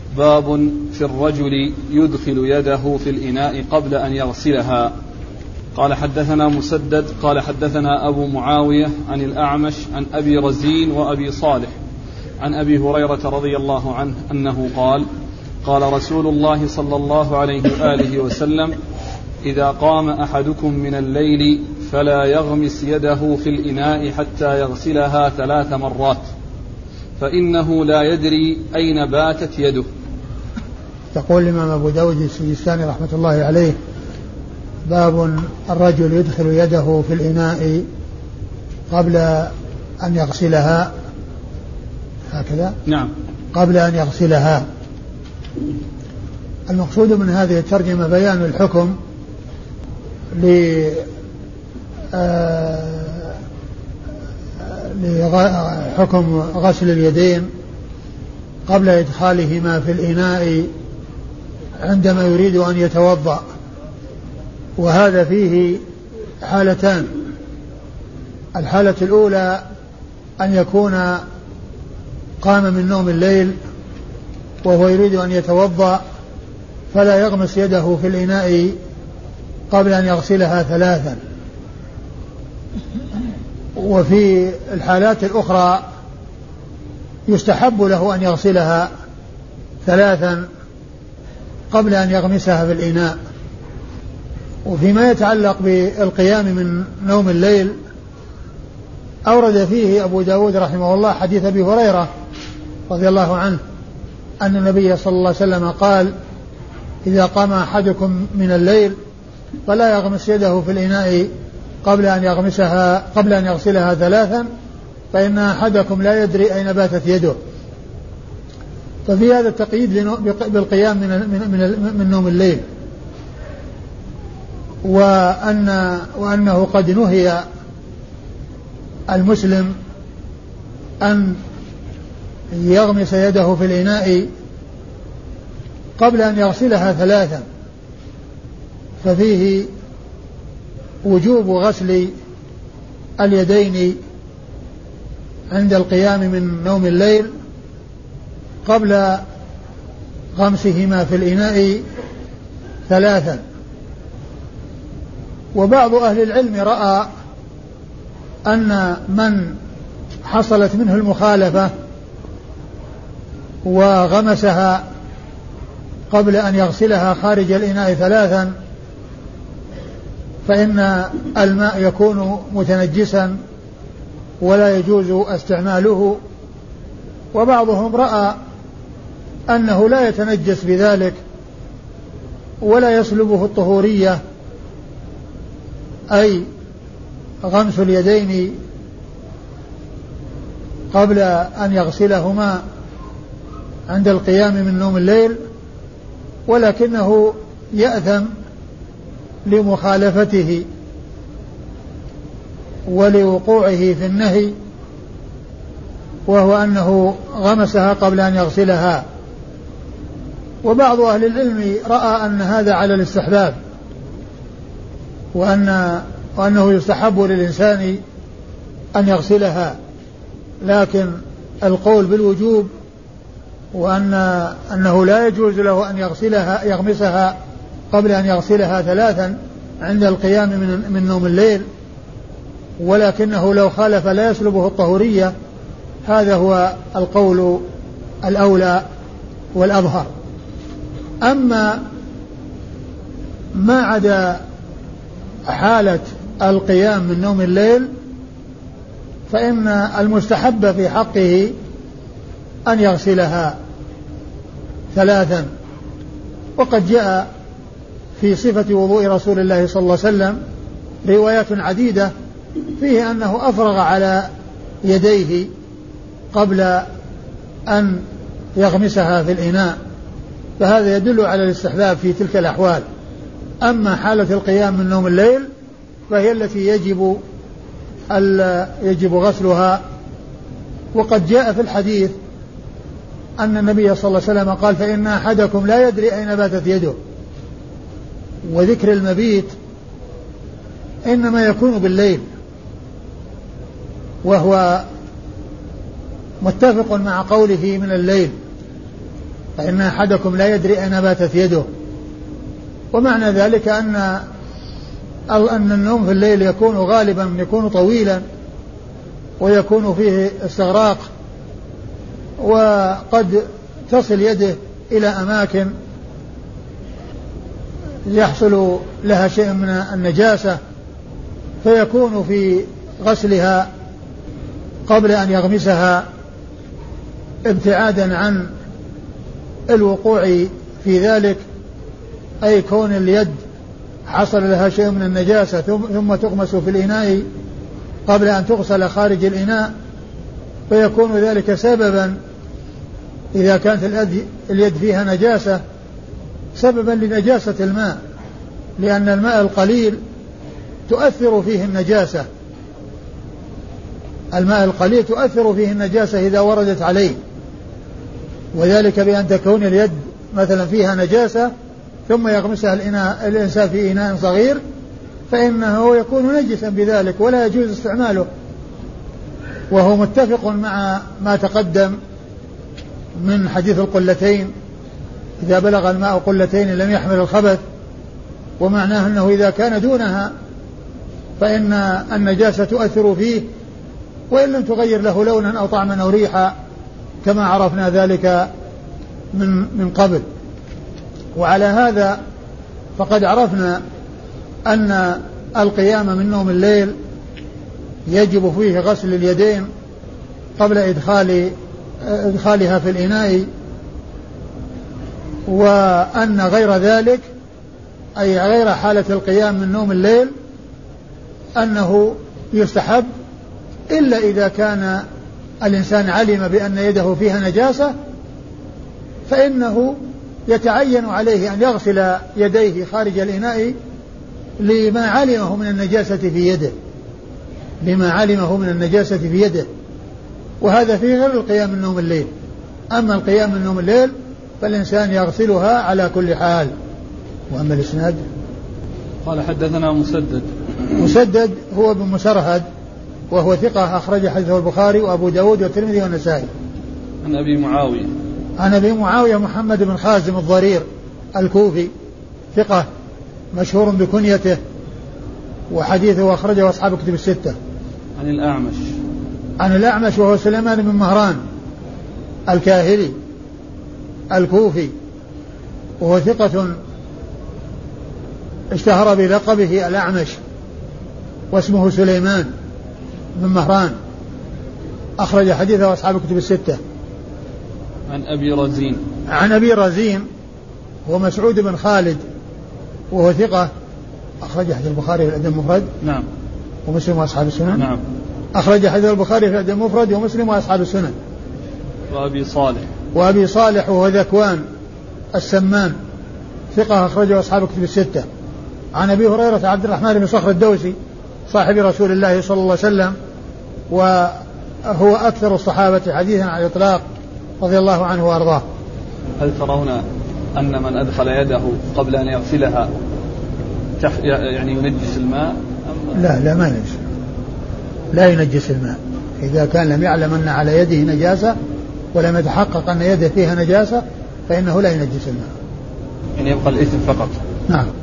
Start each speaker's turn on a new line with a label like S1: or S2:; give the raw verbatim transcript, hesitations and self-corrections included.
S1: باب في الرجل يدخل يده في الإناء قبل أن يغسلها. قال حدثنا مسدد قال حدثنا أبو معاوية عن الأعمش عن أبي رزين وأبي صالح عن أبي هريرة رضي الله عنه أنه قال قال رسول الله صلى الله عليه وآله وسلم إذا قام أحدكم من الليل فلا يغمس يده في الإناء حتى يغسلها ثلاث مرات فإنه لا يدري أين باتت يده.
S2: يقول الإمام أبو داود السجستاني رحمة الله عليه باب الرجل يدخل يده في الإناء قبل أن يغسلها هكذا
S1: نعم
S2: قبل أن يغسلها. المقصود من هذه الترجمة بيان الحكم لحكم غسل اليدين قبل إدخالهما في الإناء عندما يريد أن يتوضأ، وهذا فيه حالتان. الحالة الأولى أن يكون قام من نوم الليل وهو يريد أن يتوضأ فلا يغمس يده في الإناء قبل أن يغسلها ثلاثا. وفي الحالات الأخرى يستحب له أن يغسلها ثلاثا قبل أن يغمسها في الإناء. وفيما يتعلق بالقيام من نوم الليل أورد فيه أبو داود رحمه الله حديث أبي هريرة رضي الله عنه أن النبي صلى الله عليه وسلم قال إذا قام أحدكم من الليل فلا يغمس يده في الإناء قبل أن يغمسها قبل أن يغسلها ثلاثا فإن أحدكم لا يدري أين باتت يده. ففي هذا التقييد بالقيام من, من, من نوم الليل، وأن وأنه قد نهي المسلم أن يغمس يده في الإناء قبل أن يغسلها ثلاثا، ففيه وجوب غسل اليدين عند القيام من نوم الليل قبل غمسهما في الإناء ثلاثا. وبعض أهل العلم رأى أن من حصلت منه المخالفة وغمسها قبل أن يغسلها خارج الإناء ثلاثا فإن الماء يكون متنجسا ولا يجوز استعماله. وبعضهم رأى أنه لا يتنجس بذلك ولا يسلبه الطهورية، أي غمس اليدين قبل أن يغسلهما عند القيام من نوم الليل، ولكنه يأثم لمخالفته ولوقوعه في النهي، وهو أنه غمسها قبل أن يغسلها. وبعض أهل العلم رأى أن هذا على الاستحباب، وأن وأنه يستحب للإنسان أن يغسلها، لكن القول بالوجوب وأن أنه لا يجوز له أن يغسلها يغمسها قبل أن يغسلها ثلاثا عند القيام من, من نوم الليل، ولكنه لو خالف لا يسلبه الطهورية، هذا هو القول الأولى والأظهر. أما ما عدا حالة القيام من نوم الليل فإن المستحب في حقه أن يغسلها ثلاثا. وقد جاء في صفة وضوء رسول الله صلى الله عليه وسلم روايات عديدة فيه أنه أفرغ على يديه قبل أن يغمسها في الإناء، فهذا يدل على الاستحباب في تلك الأحوال. أما حالة القيام من نوم الليل فهي التي يجب يجب غسلها. وقد جاء في الحديث أن النبي صلى الله عليه وسلم قال فإن أحدكم لا يدري أين باتت يده. وذكر المبيت إنما يكون بالليل، وهو متفق مع قوله من الليل، فإن أحدكم لا يدري أين باتت يده. ومعنى ذلك أن أن النوم في الليل يكون غالبا يكون طويلا ويكون فيه استغراق، وقد تصل يده إلى أماكن يحصل لها شيء من النجاسة، فيكون في غسلها قبل أن يغمسها ابتعادا عن الوقوع في ذلك، أي كون اليد حصل لها شيء من النجاسة ثم تغمس في الإناء قبل أن تغسل خارج الإناء، فيكون ذلك سببا إذا كانت اليد فيها نجاسة سببا لنجاسة الماء، لأن الماء القليل تؤثر فيه النجاسة، الماء القليل تؤثر فيه النجاسة إذا وردت عليه، وذلك بأن تكون اليد مثلا فيها نجاسة ثم يغمسها الإناء الإنسان في إناء صغير فإنه يكون نجسا بذلك ولا يجوز استعماله. وهو متفق مع ما تقدم من حديث القلتين، إذا بلغ الماء قلتين لم يحمل الخبث، ومعناه أنه إذا كان دونها فإن النجاسة تؤثر فيه وإن لم تغير له لونا أو طعما أو ريحا كما عرفنا ذلك من من قبل. وعلى هذا فقد عرفنا أن القيام من نوم الليل يجب فيه غسل اليدين قبل إدخال إدخالها في الإناء، وأن غير ذلك أي غير حالة القيام من نوم الليل أنه يستحب إلا إذا كان الإنسان علم بأن يده فيها نجاسة فإنه يتعين عليه أن يغسل يديه خارج الإناء لما علمه من النجاسة في يده لما علمه من النجاسة في يده وهذا في غير القيام من نوم الليل. أما القيام من نوم الليل فالإنسان يغسلها على كل حال. وأما الإسناد
S1: قال حدثنا مسدد
S2: مسدد هو بن مسرهد وهو ثقة أخرج حديثه البخاري وأبو داود والترمذي والنسائي.
S1: عن أبي معاوية
S2: عن أبي معاوية محمد بن خازم الضرير الكوفي ثقة مشهور بكنيته وحديثه أخرجه أصحاب كتب الستة.
S1: عن الأعمش
S2: عن الأعمش وهو سليمان بن مهران الكاهلي الكوفي وهو ثقة اشتهر بلقبه الأعمش واسمه سليمان بن مهران أخرج حديثه أصحاب كتب الستة.
S1: عن أبي رزين
S2: عن أبي رزين هو مسعود بن خالد وهو ثقة أخرج حديث البخاري في الأدب المفرد
S1: نعم
S2: ومسلم وأصحاب السنن
S1: نعم
S2: أخرج حديث البخاري في الأدب المفرد ومسلم وأصحاب السنن.
S1: وأبي صالح
S2: وأبي صالح وهو ذكوان السمان ثقة أخرجه أصحاب كتب الستة. عن أبي هريرة عبد الرحمن بن صخر الدوسي صاحب رسول الله صلى الله عليه وسلم وهو أكثر الصحابة حديثا على الإطلاق رضي الله عنه وأرضاه.
S1: هل ترون أن من أدخل يده قبل أن يغسلها يعني ينجس الماء؟
S2: لا لا ما ينجس لا ينجس الماء إذا كان لم يعلم أن على يده نجاسة ولم يتحقق أن يده فيها نجاسة فإنه لا ينجس الماء.
S1: يعني يبقى الإثم فقط.
S2: نعم.